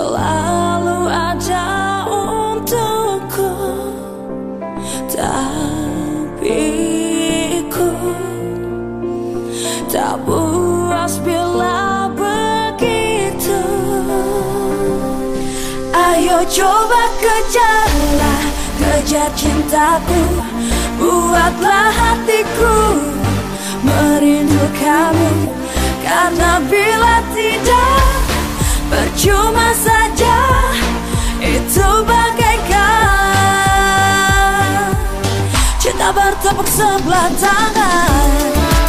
selalu ada untukku, tapi ku tak puas bila begitu. Ayo coba kejarlah, kejar cintaku, buatlah hatiku merindukanmu. Karena bila tidak, percuma saja, itu bagaikan cinta bertepuk sebelah tangan.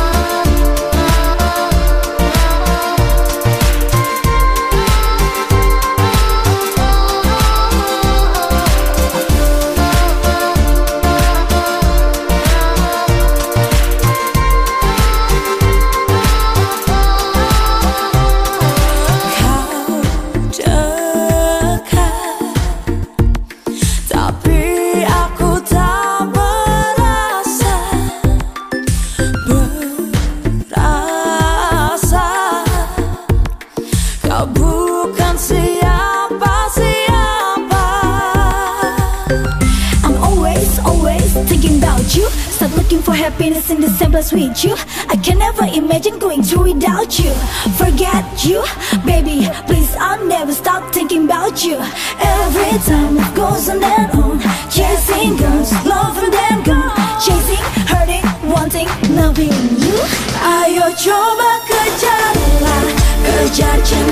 Bukan siapa-siapa. I'm always thinking about you. Start looking for happiness in the same place with you. I can never imagine going through without you. Forget you, baby, please, I'll never stop thinking about you. Every time it goes on and on, chasing girls, loving them gone, chasing, hurting, wanting, loving you. Ayo coba kejarlah, kejar cinta